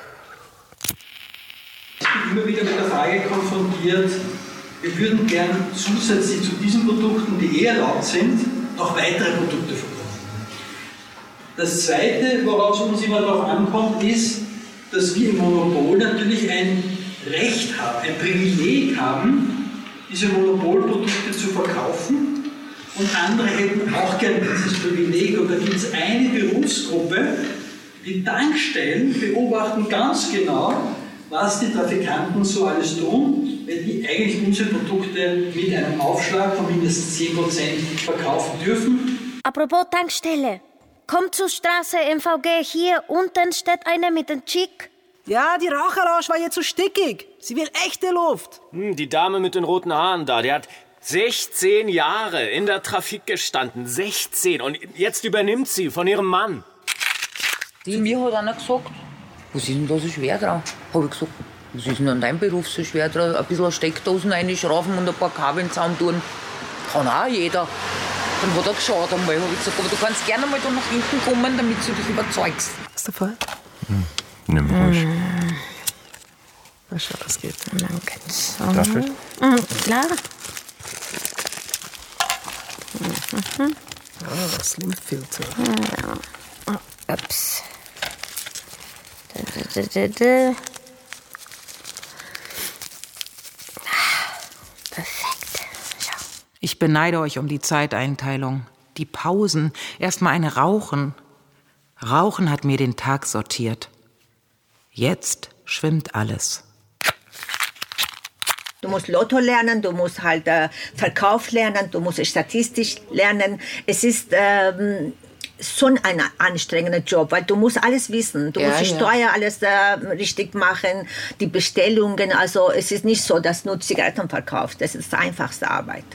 Ich bin immer wieder mit der Frage konfrontiert, wir würden gern zusätzlich zu diesen Produkten, die eh erlaubt sind, noch weitere Produkte verkaufen. Das Zweite, worauf es uns immer darauf ankommt, ist, dass wir im Monopol natürlich ein Recht haben, ein Privileg haben, diese Monopolprodukte zu verkaufen. Und andere hätten auch gern dieses Privileg. Und da gibt es eine Berufsgruppe, die Tankstellen beobachten ganz genau, was die Trafikanten so alles tun, wenn die eigentlich unsere Produkte mit einem Aufschlag von mindestens zehn Prozent verkaufen dürfen. Apropos Tankstelle. Kommt zur Straße M V G, hier unten steht eine mit dem Chick. Ja, die Raucherlounge war jetzt zu stickig. Sie will echte Luft. Hm, die Dame mit den roten Haaren da, die hat sechzehn Jahre in der Trafik gestanden. sechzehn. Und jetzt übernimmt sie von ihrem Mann. Zu mir hat einer gesagt, was ist denn da so schwer dran? Habe ich gesagt, was ist denn an deinem Beruf so schwer dran? Ein bisschen Steckdosen reinschrauben und ein paar Kabeln zusammentun. Kann auch jeder. Dann hat er geschaut einmal, habe ich gesagt, aber du kannst gerne mal da nach hinten kommen, damit du dich überzeugst. Was ist der Fall? Hm. Nimm ruhig. Mm. Na schau, das geht. Danke. So. Darf ich? Mm, klar. Mhm. Ah, Slimfilter. Ja. Oh, ups. Da, da, da, da. Perfekt. Ja. Ich beneide euch um die Zeiteinteilung. Die Pausen. Erst mal eine Rauchen. Rauchen hat mir den Tag sortiert. Jetzt schwimmt alles. Du musst Lotto lernen, du musst halt äh, Verkauf lernen, du musst statistisch lernen. Es ist ähm, schon ein anstrengender Job, weil du musst alles wissen. Du Ja, musst die ja. Steuer alles äh, richtig machen, die Bestellungen. Also es ist nicht so, dass nur Zigaretten verkauft. Das ist die einfachste Arbeit.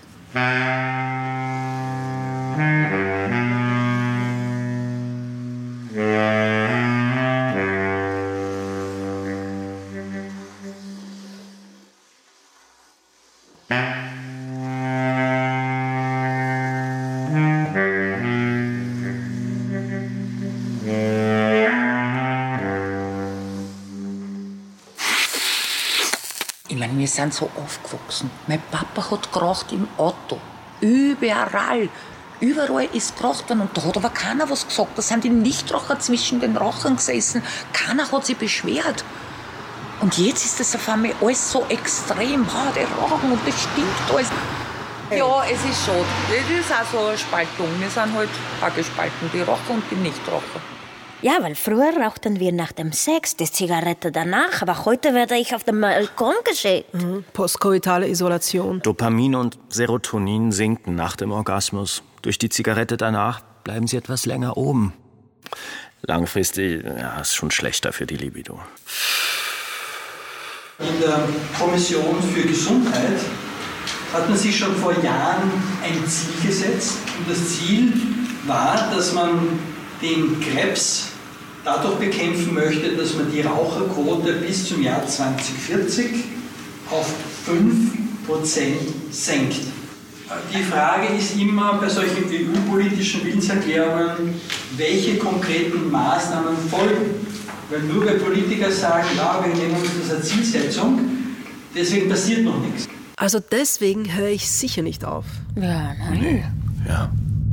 sind so aufgewachsen. Mein Papa hat geraucht im Auto. Überall. Überall ist geraucht worden. Und da hat aber keiner was gesagt. Da sind die Nichtraucher zwischen den Rauchern gesessen. Keiner hat sich beschwert. Und jetzt ist das auf einmal alles so extrem. Ah, der Rauchen und das stinkt alles. Ja, es ist schade. Das ist auch so eine Spaltung. Wir sind halt auch gespalten, die Raucher und die Nichtraucher. Ja, weil früher rauchten wir nach dem Sex, die Zigarette danach, aber heute werde ich auf dem Balkon geschickt. Mhm. Postkoitale Isolation. Dopamin und Serotonin sinken nach dem Orgasmus. Durch die Zigarette danach bleiben sie etwas länger oben. Langfristig, ja, ist schon schlechter für die Libido. In der Kommission für Gesundheit hat man sich schon vor Jahren ein Ziel gesetzt. Und das Ziel war, dass man den Krebs dadurch bekämpfen möchte, dass man die Raucherquote bis zum Jahr zwanzig vierzig auf fünf Prozent senkt. Die Frage ist immer bei solchen E U-politischen Willenserklärungen, welche konkreten Maßnahmen folgen. Weil nur bei Politikern sagen, ja, wir nehmen uns das als Zielsetzung, deswegen passiert noch nichts. Also deswegen höre ich sicher nicht auf. Ja, nein. Nee, ja.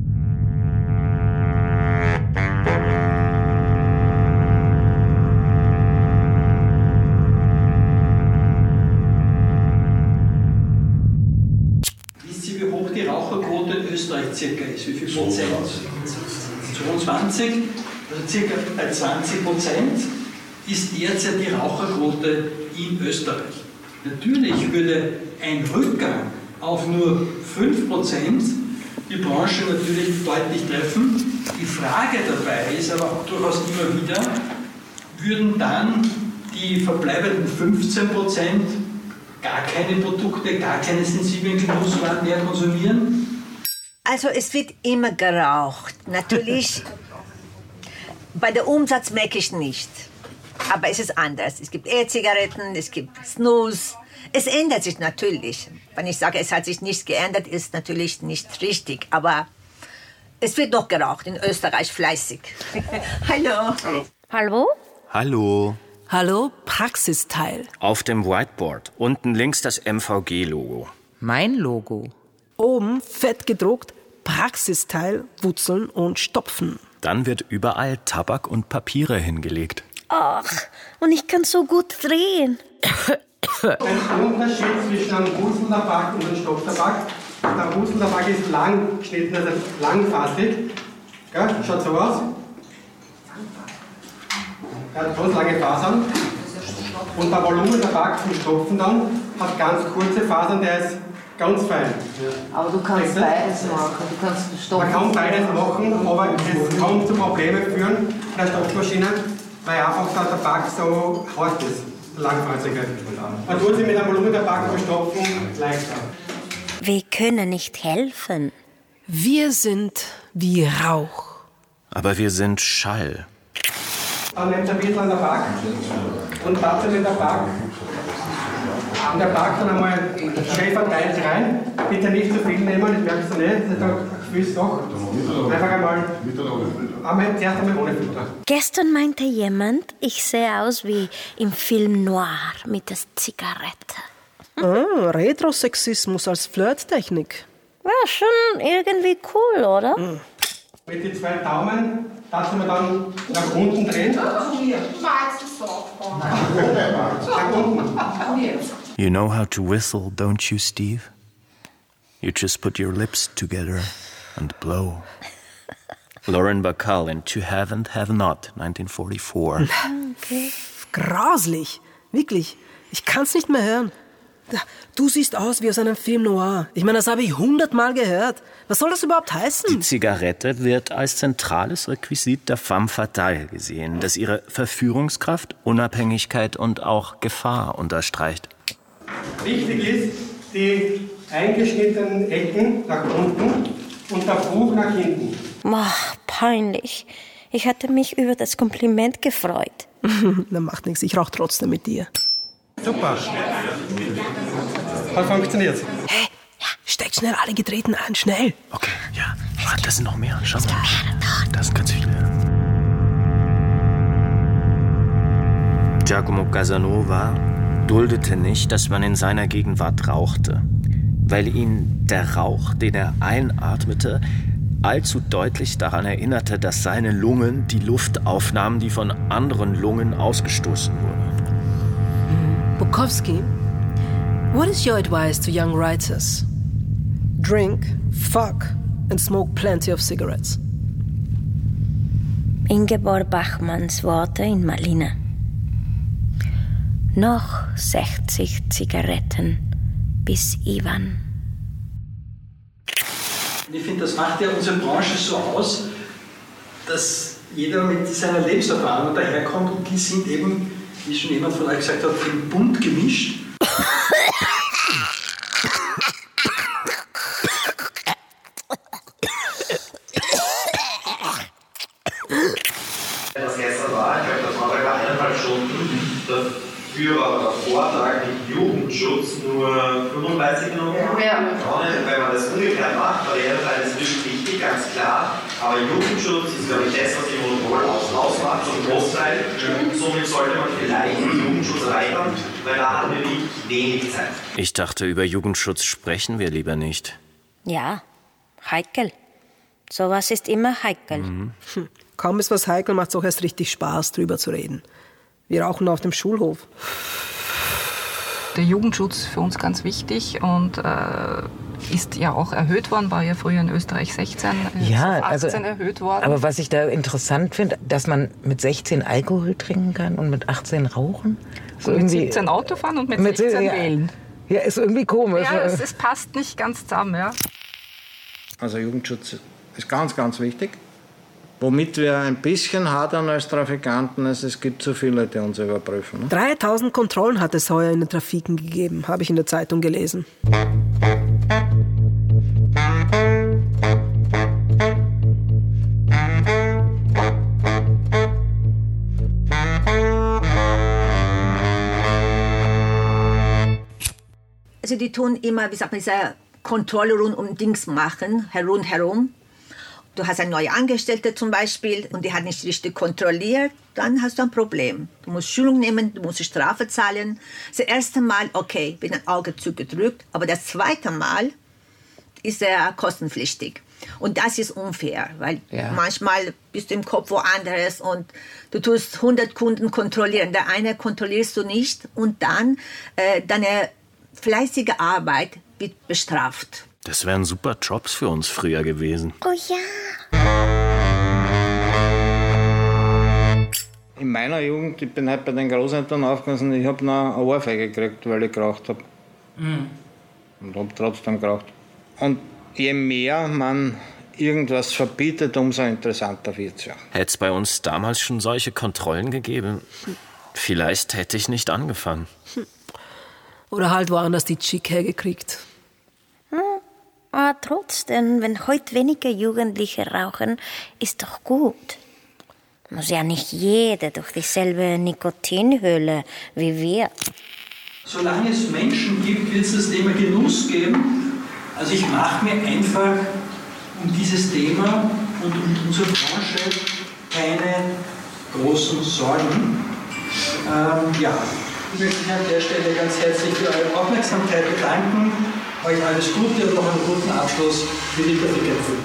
Wisst ihr, wie hoch die Raucherquote in Österreich circa ist? Wie viel Prozent? zweiundzwanzig. Also circa bei zwanzig Prozent ist derzeit die Raucherquote in Österreich. Natürlich würde ein Rückgang auf nur fünf Prozent die Branche natürlich deutlich treffen. Die Frage dabei ist aber auch durchaus immer wieder, würden dann die verbleibenden fünfzehn Prozent gar keine Produkte, gar keine sensiblen Genusswaren mehr konsumieren? Also es wird immer geraucht. Natürlich, bei der Umsatz merke ich nicht. Aber es ist anders. Es gibt E-Zigaretten, es gibt Snus. Es ändert sich natürlich. Wenn ich sage, es hat sich nichts geändert, ist natürlich nicht richtig. Aber es wird noch geraucht, in Österreich fleißig. Hallo. Hallo. Hallo? Hallo. Hallo, Praxisteil. Auf dem Whiteboard unten links das M V G-Logo. Mein Logo. Oben fett gedruckt, Praxisteil, Wurzeln und Stopfen. Dann wird überall Tabak und Papiere hingelegt. Ach, und ich kann so gut drehen. Ein Unterschied zwischen einem Wurzeltabak und einem Stopftabak. Der Wurzeltabak ist lang geschnitten, also langfasig. Gell? Schaut so aus. Er hat ganz lange Fasern. Und der Volumentabak zum Stopfen dann hat ganz kurze Fasern, der ist ganz fein. Aber du kannst beides machen. Du kannst Man kann beides machen, aber es kann zu Problemen führen in der Stopfmaschine, weil einfach der Tabak so hart ist, der langfasige. Man tut sie mit einem Volumentabak bestopfen leichter. Wir können nicht helfen. Wir sind wie Rauch. Aber wir sind Schall. Dann nehmt ihr ein bisschen Tabak und tappt den Tabak. Und der Tabak dann einmal schön verteilt rein. Bitte nicht zu viel nehmen, das merkst du nicht. Das ist ein Gefühl doch. Einfach einmal, einmal zuerst einmal ohne Filter. Gestern meinte jemand, ich sehe aus wie im Film Noir mit der Zigarette. Ah, Retrosexismus als Flirttechnik. Ja, schon irgendwie cool, oder? Mhm. Mit den zwei Daumen lassen wir dann nach unten drehen. Nach unten. You know how to whistle, don't you, Steve? You just put your lips together and blow. Lauren Bacall in To Have and Have Not, nineteen forty-four. Okay. Grauslich. Wirklich. Ich kann's nicht mehr hören. Du siehst aus wie aus einem Film Noir. Ich meine, das habe ich hundertmal gehört. Was soll das überhaupt heißen? Die Zigarette wird als zentrales Requisit der femme fatale gesehen, das ihre Verführungskraft, Unabhängigkeit und auch Gefahr unterstreicht. Wichtig ist, die eingeschnittenen Ecken nach unten und der Buch nach hinten. Ach, peinlich. Ich hatte mich über das Kompliment gefreut. Na, macht nichts. Ich rauche trotzdem mit dir. Super. Hat funktioniert. Hey, ja, steckt schnell alle Gedrehten an, schnell. Okay, ja. Ah, das sind noch mehr. Schau mal. Das sind ganz viele. Giacomo Casanova duldete nicht, dass man in seiner Gegenwart rauchte, weil ihn der Rauch, den er einatmete, allzu deutlich daran erinnerte, dass seine Lungen die Luft aufnahmen, die von anderen Lungen ausgestoßen wurde. Bukowski, what is your advice to young writers? Drink, fuck and smoke plenty of cigarettes. Ingeborg Bachmanns Worte in Malina. Noch sechzig Zigaretten bis Ivan. Ich finde, das macht ja unsere Branche so aus, dass jeder mit seiner Lebenserfahrung daherkommt und die sind eben, wie schon jemand von euch gesagt hat, im bunt gemischt. Das gestern war, ich glaube, das war über eineinhalb Stunden. Dafür war der Vortrag mit Jugendschutz nur fünfunddreißig Minuten. Ja. Wenn man das ungefähr macht, war der erste Teil ist wirklich wichtig, ganz klar. Aber Jugendschutz ist, glaube ich, das, was die Monopol ausmacht, zum Großteil. Somit sollte man vielleicht den Jugendschutz erweitern, weil da haben wir wirklich wenig Zeit. Ich dachte, über Jugendschutz sprechen wir lieber nicht. Ja, heikel. Sowas ist immer heikel. Mhm. Hm. Kaum ist was heikel, macht es auch erst richtig Spaß, drüber zu reden. Wir rauchen auf dem Schulhof. Der Jugendschutz ist für uns ganz wichtig und äh, ist ja auch erhöht worden, war ja früher in Österreich sechzehn, ja, auf achtzehn also, erhöht worden. Aber was ich da interessant finde, dass man mit sechzehn Alkohol trinken kann und mit achtzehn rauchen. So und mit siebzehn Auto fahren und mit, mit sechzehn ja, wählen. Ja, ist irgendwie komisch. Ja, es, es passt nicht ganz zusammen, ja. Also Jugendschutz ist ganz, ganz wichtig. Womit wir ein bisschen hadern als Trafikanten, ist, es gibt so viele, die uns überprüfen. Ne? dreitausend Kontrollen hat es heuer in den Trafiken gegeben, habe ich in der Zeitung gelesen. Also die tun immer, wie sagt man, diese Kontrolle rund um Dings machen, rundherum. Du hast eine neue Angestellte zum Beispiel und die hat nicht richtig kontrolliert, dann hast du ein Problem. Du musst Schulung nehmen, du musst Strafe zahlen. Das erste Mal, okay, wird ein Auge zugedrückt, aber das zweite Mal ist er kostenpflichtig. Und das ist unfair, weil ja. manchmal bist du im Kopf woanders und du tust hundert Kunden kontrollieren. Der eine kontrollierst du nicht und dann äh, deine fleißige Arbeit wird bestraft. Das wären super Jobs für uns früher gewesen. Oh ja. In meiner Jugend, ich bin halt bei den Großeltern aufgewachsen, ich habe noch eine Ohrfeige gekriegt, weil ich geraucht habe. Mhm. Und habe trotzdem geraucht. Und je mehr man irgendwas verbietet, umso interessanter wird es ja. Hätte es bei uns damals schon solche Kontrollen gegeben, vielleicht hätte ich nicht angefangen. Oder halt woanders die Chick hergekriegt. Hm. Aber trotzdem, wenn heute weniger Jugendliche rauchen, ist doch gut. Muss ja nicht jeder durch dieselbe Nikotinhöhle wie wir. Solange es Menschen gibt, wird es das Thema Genuss geben. Also ich mache mir einfach um dieses Thema und um unsere Branche keine großen Sorgen. Ähm, ja, ich möchte mich an der Stelle ganz herzlich für eure Aufmerksamkeit bedanken. Euch alles Gute und noch einen guten Abschluss für die Trafikgipfel.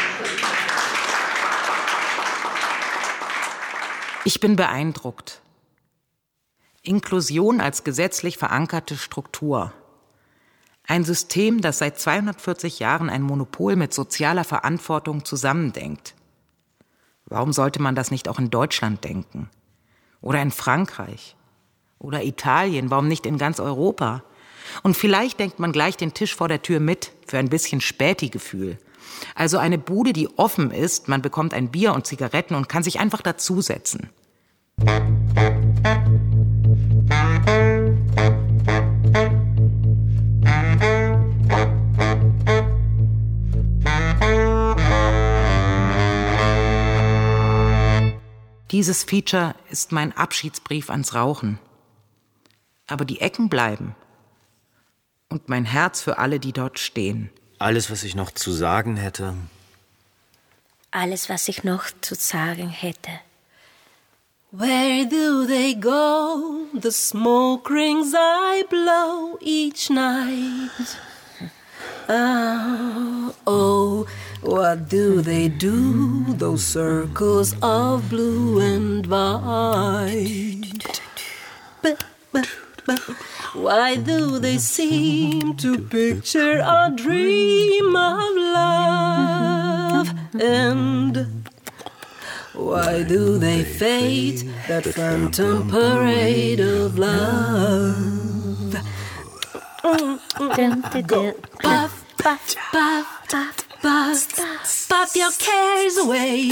Ich bin beeindruckt. Inklusion als gesetzlich verankerte Struktur. Ein System, das seit zweihundertvierzig Jahren ein Monopol mit sozialer Verantwortung zusammendenkt. Warum sollte man das nicht auch in Deutschland denken? Oder in Frankreich? Oder Italien? Warum nicht in ganz Europa? Und vielleicht denkt man gleich den Tisch vor der Tür mit, für ein bisschen Späti-Gefühl. Also eine Bude, die offen ist, man bekommt ein Bier und Zigaretten und kann sich einfach dazusetzen. Dieses Feature ist mein Abschiedsbrief ans Rauchen. Aber die Ecken bleiben. Und mein Herz für alle, die dort stehen. Alles, was ich noch zu sagen hätte. Alles, was ich noch zu sagen hätte. Where do they go, the smoke rings I blow each night? Ah, oh, what do they do, those circles of blue and white? But, but, but, why do they seem to picture a dream of love? And why do they fade that phantom parade of love? Go puff, puff, puff, puff, puff, puff your cares away.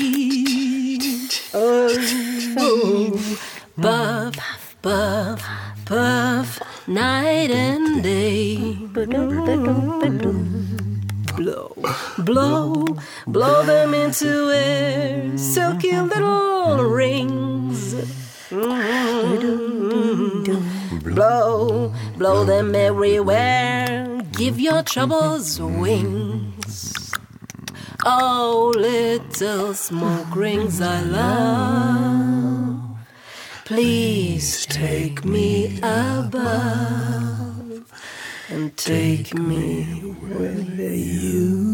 Oh, puff, puff, puff, night and day. Blow, blow, blow them into air, silky little rings. Blow, blow them everywhere, give your troubles wings. Oh, little smoke rings I love, please take me above and take me with you.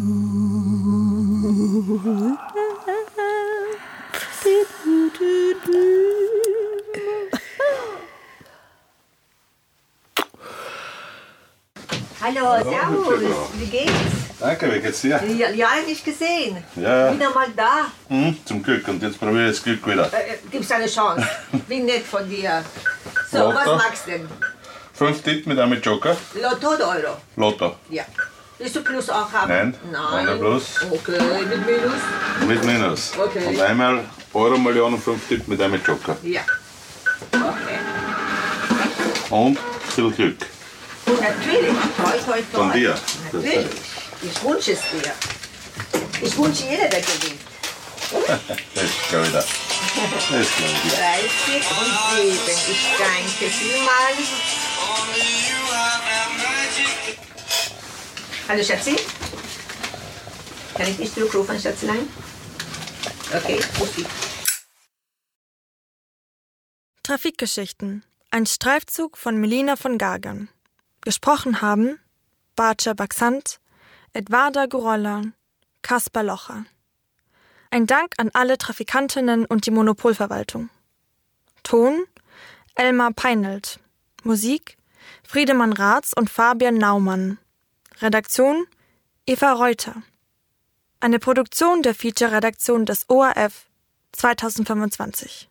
Hallo, servus, wie geht's? Danke, wie geht's dir? Ja, ja, nicht gesehen. Ja, ja. Wieder mal da. Hm, zum Glück, und jetzt probiere ich das Glück wieder. Äh, gib's eine Chance. Wie nett von dir. So, Lotto. was magst du denn? Fünf Tipp mit einem Joker. Lotto oder Euro? Lotto. Ja. Willst du Plus auch haben? Nein, Nein. ohne Plus. Okay, mit Minus? Mit Minus. Okay. Und einmal Euro Million und fünf Tipp mit einem Joker. Ja. Okay. Und viel Glück. Und natürlich, toi, toi, toi. Von dir. Natürlich. Ich wünsche es dir. Ich wünsche jeder, der gewinnt. Das glaube ich da. Das glaube ich da. dreißig und sieben. Ich danke vielmals. Hallo Schatzi. Kann ich dich zurückrufen, Schatzlein? Okay, Pussy. Trafikgeschichten. Ein Streifzug von Melina von Gagern. Gesprochen haben Barca Baxant, Edwarda Gorolla, Kaspar Locher. Ein Dank an alle Trafikantinnen und die Monopolverwaltung. Ton Elmar Peinelt. Musik Friedemann Raths und Fabian Naumann. Redaktion Eva Reuter. Eine Produktion der Feature-Redaktion des O R F zweitausendfünfundzwanzig.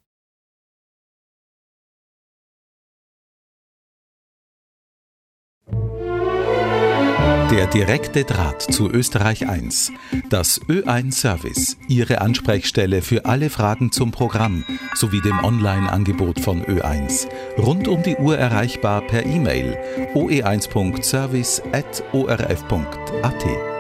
Der direkte Draht zu Österreich eins. Das Ö eins Service, Ihre Ansprechstelle für alle Fragen zum Programm sowie dem Online-Angebot von Ö eins. Rund um die Uhr erreichbar per E-Mail o e eins punkt service at o r f punkt a t.